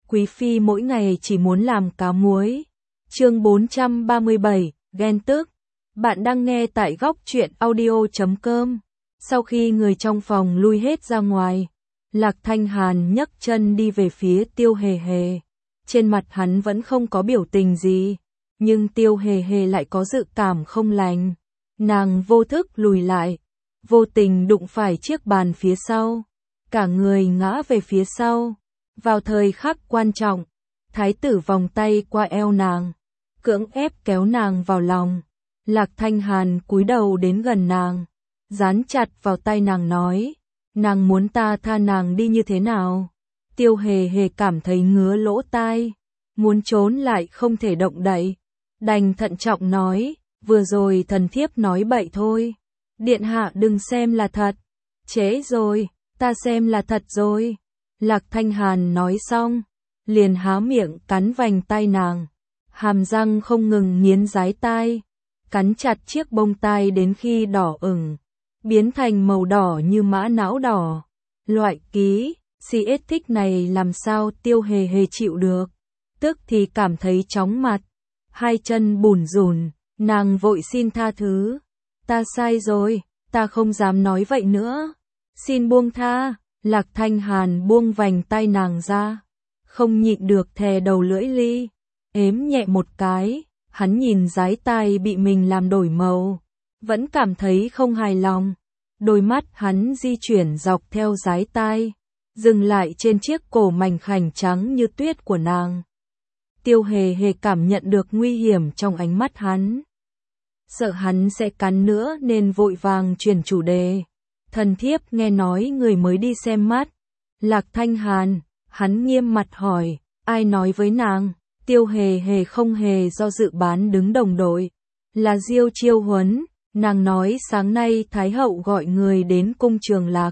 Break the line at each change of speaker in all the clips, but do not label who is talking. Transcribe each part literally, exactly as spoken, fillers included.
Quý phi mỗi ngày chỉ muốn làm cá muối. Chương bốn trăm ba mươi bảy, ghen tức. Bạn đang nghe tại góc truyện audio chấm com. Sau khi người trong phòng lui hết ra ngoài, Lạc Thanh Hàn nhấc chân đi về phía Tiêu Hề Hề. Trên mặt hắn vẫn không có biểu tình gì, nhưng Tiêu Hề Hề lại có dự cảm không lành. Nàng vô thức lùi lại, vô tình đụng phải chiếc bàn phía sau, cả người ngã về phía sau. Vào thời khắc quan trọng, thái tử vòng tay qua eo nàng, cưỡng ép kéo nàng vào lòng. Lạc Thanh Hàn cúi đầu đến gần nàng, dán chặt vào tay nàng nói, nàng muốn ta tha nàng đi như thế nào? Tiêu Hề Hề cảm thấy ngứa lỗ tai, muốn trốn lại không thể động đậy, đành thận trọng nói, vừa rồi thần thiếp nói bậy thôi, điện hạ đừng xem là thật. Trễ rồi, ta xem là thật rồi. Lạc Thanh Hàn nói xong, liền há miệng cắn vành tai nàng, hàm răng không ngừng nghiến dái tai, cắn chặt chiếc bông tai đến khi đỏ ửng, biến thành màu đỏ như mã não đỏ. Loại ký, xê ét thích này làm sao Tiêu Hề Hề chịu được, tức thì cảm thấy chóng mặt, hai chân bủn rủn, nàng vội xin tha thứ. Ta sai rồi, ta không dám nói vậy nữa, xin buông tha. Lạc Thanh Hàn buông vành tay nàng ra, không nhịn được thè đầu lưỡi ly, ếm nhẹ một cái, hắn nhìn dái tai bị mình làm đổi màu, vẫn cảm thấy không hài lòng. Đôi mắt hắn di chuyển dọc theo dái tai, dừng lại trên chiếc cổ mảnh khảnh trắng như tuyết của nàng. Tiêu Hề Hề cảm nhận được nguy hiểm trong ánh mắt hắn, sợ hắn sẽ cắn nữa nên vội vàng chuyển chủ đề. Thần thiếp nghe nói người mới đi xem mắt. Lạc Thanh Hàn, hắn nghiêm mặt hỏi, ai nói với nàng? Tiêu Hề Hề không hề do dự bán đứng đồng đội, là Diêu Chiêu Huấn, nàng nói sáng nay Thái hậu gọi người đến cung Trường Lạc,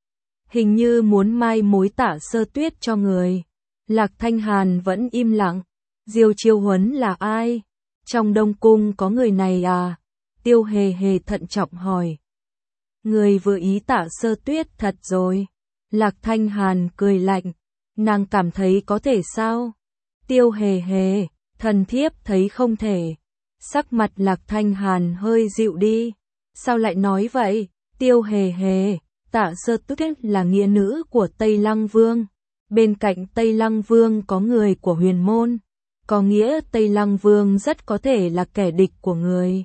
hình như muốn mai mối Tạ Sơ Tuyết cho người. Lạc Thanh Hàn vẫn im lặng. Diêu Chiêu Huấn là ai? Trong Đông cung có người này à? Tiêu Hề Hề thận trọng hỏi. Người vừa ý Tạ Sơ Tuyết thật rồi. Lạc Thanh Hàn cười lạnh, nàng cảm thấy có thể sao? Tiêu Hề Hề, thần thiếp thấy không thể. Sắc mặt Lạc Thanh Hàn hơi dịu đi. Sao lại nói vậy? Tiêu Hề Hề, Tạ Sơ Tuyết là nghĩa nữ của Tây Lăng Vương. Bên cạnh Tây Lăng Vương có người của Huyền Môn, có nghĩa Tây Lăng Vương rất có thể là kẻ địch của người.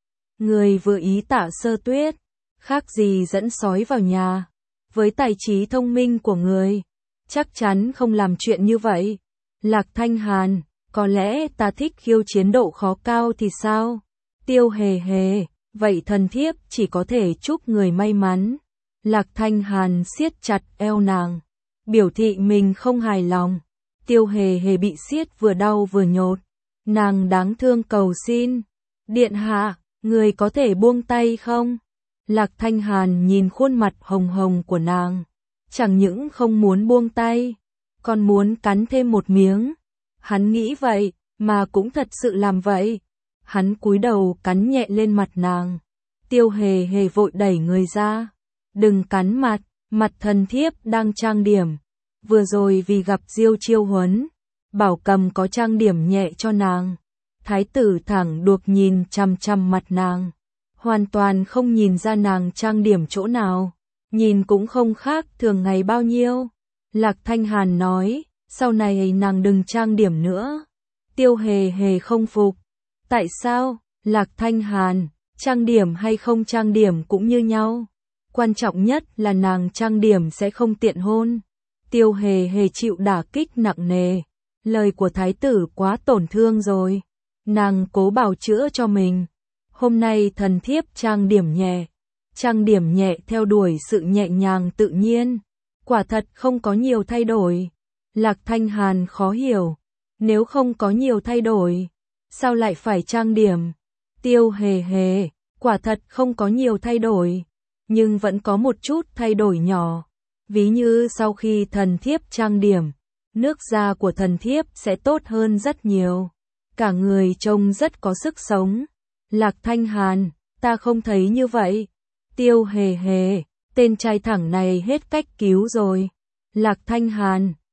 Người vừa ý Tạ Sơ Tuyết, khác gì dẫn sói vào nhà. Với tài trí thông minh của người, chắc chắn không làm chuyện như vậy. Lạc Thanh Hàn, có lẽ ta thích khiêu chiến độ khó cao thì sao? Tiêu Hề Hề, vậy thần thiếp chỉ có thể chúc người may mắn. Lạc Thanh Hàn siết chặt eo nàng, biểu thị mình không hài lòng. Tiêu Hề Hề bị siết vừa đau vừa nhột, nàng đáng thương cầu xin, điện hạ, người có thể buông tay không? Lạc Thanh Hàn nhìn khuôn mặt hồng hồng của nàng, chẳng những không muốn buông tay, còn muốn cắn thêm một miếng. Hắn nghĩ vậy, mà cũng thật sự làm vậy. Hắn cúi đầu cắn nhẹ lên mặt nàng. Tiêu Hề Hề vội đẩy người ra. Đừng cắn mặt, mặt thần thiếp đang trang điểm. Vừa rồi vì gặp Diêu Chiêu Huấn, bảo cầm có trang điểm nhẹ cho nàng. Thái tử thẳng đuộc nhìn chằm chằm mặt nàng, hoàn toàn không nhìn ra nàng trang điểm chỗ nào, nhìn cũng không khác thường ngày bao nhiêu. Lạc Thanh Hàn nói, sau này nàng đừng trang điểm nữa. Tiêu Hề Hề không phục. Tại sao? Lạc Thanh Hàn, trang điểm hay không trang điểm cũng như nhau. Quan trọng nhất là nàng trang điểm sẽ không tiện hôn. Tiêu Hề Hề chịu đả kích nặng nề. Lời của thái tử quá tổn thương rồi. Nàng cố bào chữa cho mình. Hôm nay thần thiếp trang điểm nhẹ. Trang điểm nhẹ theo đuổi sự nhẹ nhàng tự nhiên. Quả thật không có nhiều thay đổi. Lạc Thanh Hàn khó hiểu. Nếu không có nhiều thay đổi, sao lại phải trang điểm? Tiêu Hề Hề, quả thật không có nhiều thay đổi, nhưng vẫn có một chút thay đổi nhỏ. Ví như sau khi thần thiếp trang điểm, nước da của thần thiếp sẽ tốt hơn rất nhiều. Cả người trông rất có sức sống. Lạc Thanh Hàn, ta không thấy như vậy. Tiêu Hề Hề, tên trai thẳng này hết cách cứu rồi. Lạc Thanh Hàn,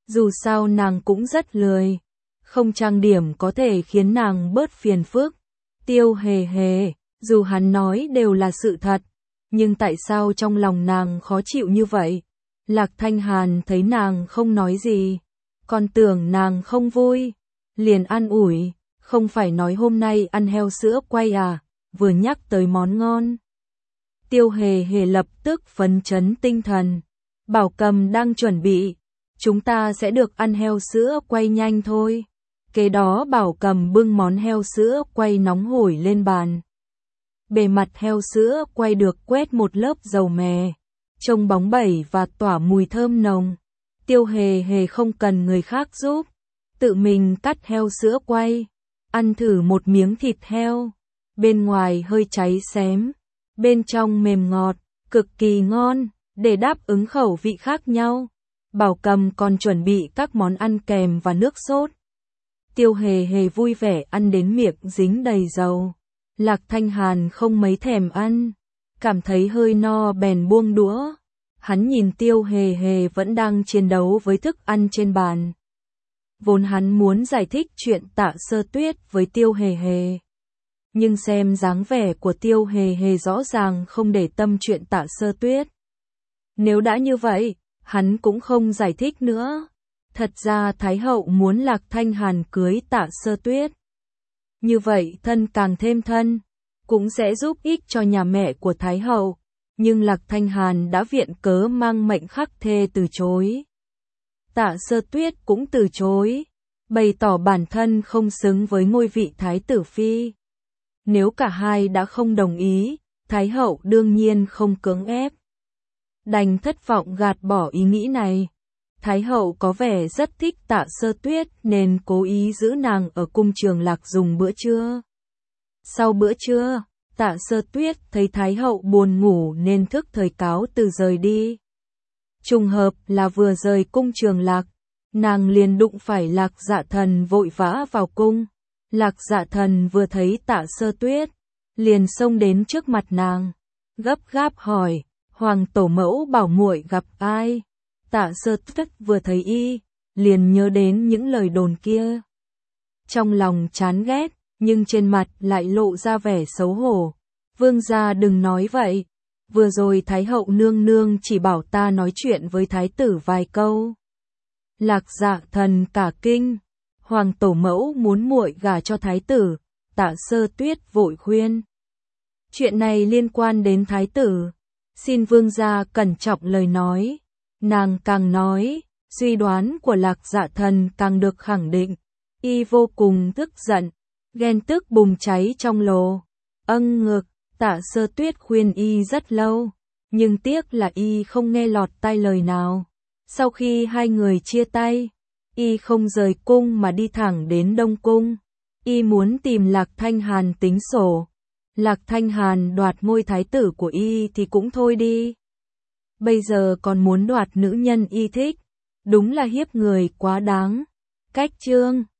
Dù sao nàng cũng rất lười, không trang điểm có thể khiến nàng bớt phiền phức. Tiêu Hề Hề, dù hắn nói đều là sự thật, nhưng tại sao trong lòng nàng khó chịu như vậy? Lạc Thanh Hàn thấy nàng không nói gì, còn tưởng nàng không vui, liền an ủi, không phải nói hôm nay ăn heo sữa quay à, vừa nhắc tới món ngon. Tiêu Hề Hề lập tức phấn chấn tinh thần, Bảo Cầm đang chuẩn bị, chúng ta sẽ được ăn heo sữa quay nhanh thôi. Kế đó Bảo Cầm bưng món heo sữa quay nóng hổi lên bàn. Bề mặt heo sữa quay được quét một lớp dầu mè, trông bóng bẩy và tỏa mùi thơm nồng. Tiêu Hề Hề không cần người khác giúp, tự mình cắt heo sữa quay, ăn thử một miếng thịt heo, bên ngoài hơi cháy xém, bên trong mềm ngọt, cực kỳ ngon, để đáp ứng khẩu vị khác nhau. Bảo Cầm còn chuẩn bị các món ăn kèm và nước sốt. Tiêu Hề Hề vui vẻ ăn đến miệng dính đầy dầu. Lạc Thanh Hàn không mấy thèm ăn, cảm thấy hơi no bèn buông đũa. Hắn nhìn Tiêu Hề Hề vẫn đang chiến đấu với thức ăn trên bàn. Vốn hắn muốn giải thích chuyện Tạ Sơ Tuyết với Tiêu Hề Hề, nhưng xem dáng vẻ của Tiêu Hề Hề rõ ràng không để tâm chuyện Tạ Sơ Tuyết. Nếu đã như vậy, hắn cũng không giải thích nữa. Thật ra Thái hậu muốn Lạc Thanh Hàn cưới Tạ Sơ Tuyết. Như vậy thân càng thêm thân, cũng sẽ giúp ích cho nhà mẹ của Thái hậu. Nhưng Lạc Thanh Hàn đã viện cớ mang mệnh khắc thê từ chối. Tạ Sơ Tuyết cũng từ chối, bày tỏ bản thân không xứng với ngôi vị Thái tử phi. Nếu cả hai đã không đồng ý, Thái hậu đương nhiên không cưỡng ép. Đành thất vọng gạt bỏ ý nghĩ này. Thái hậu có vẻ rất thích Tạ Sơ Tuyết nên cố ý giữ nàng ở cung Trường Lạc dùng bữa trưa. Sau bữa trưa, Tạ Sơ Tuyết thấy Thái hậu buồn ngủ nên thức thời cáo từ rời đi. Trùng hợp là vừa rời cung Trường Lạc, nàng liền đụng phải Lạc Dạ Thần vội vã vào cung. Lạc Dạ Thần vừa thấy Tạ Sơ Tuyết, liền xông đến trước mặt nàng, gấp gáp hỏi, Hoàng tổ mẫu bảo muội gặp ai? Tạ Sơ Tuyết vừa thấy y, liền nhớ đến những lời đồn kia. Trong lòng chán ghét, nhưng trên mặt lại lộ ra vẻ xấu hổ. Vương gia đừng nói vậy, vừa rồi Thái hậu nương nương chỉ bảo ta nói chuyện với thái tử vài câu. Lạc Dạ Thần cả kinh, Hoàng tổ mẫu muốn muội gả cho thái tử. Tạ Sơ Tuyết vội khuyên, chuyện này liên quan đến thái tử, xin vương gia cẩn trọng lời nói. Nàng càng nói, suy đoán của Lạc Dạ Thần càng được khẳng định. Y vô cùng tức giận, ghen tức bùng cháy trong lồ. Âng ngực, Tạ Sơ Tuyết khuyên y rất lâu, nhưng tiếc là y không nghe lọt tai lời nào. Sau khi hai người chia tay, y không rời cung mà đi thẳng đến Đông Cung. Y muốn tìm Lạc Thanh Hàn tính sổ. Lạc Thanh Hàn đoạt ngôi thái tử của y thì cũng thôi đi, bây giờ còn muốn đoạt nữ nhân y thích, đúng là hiếp người quá đáng. Cách chương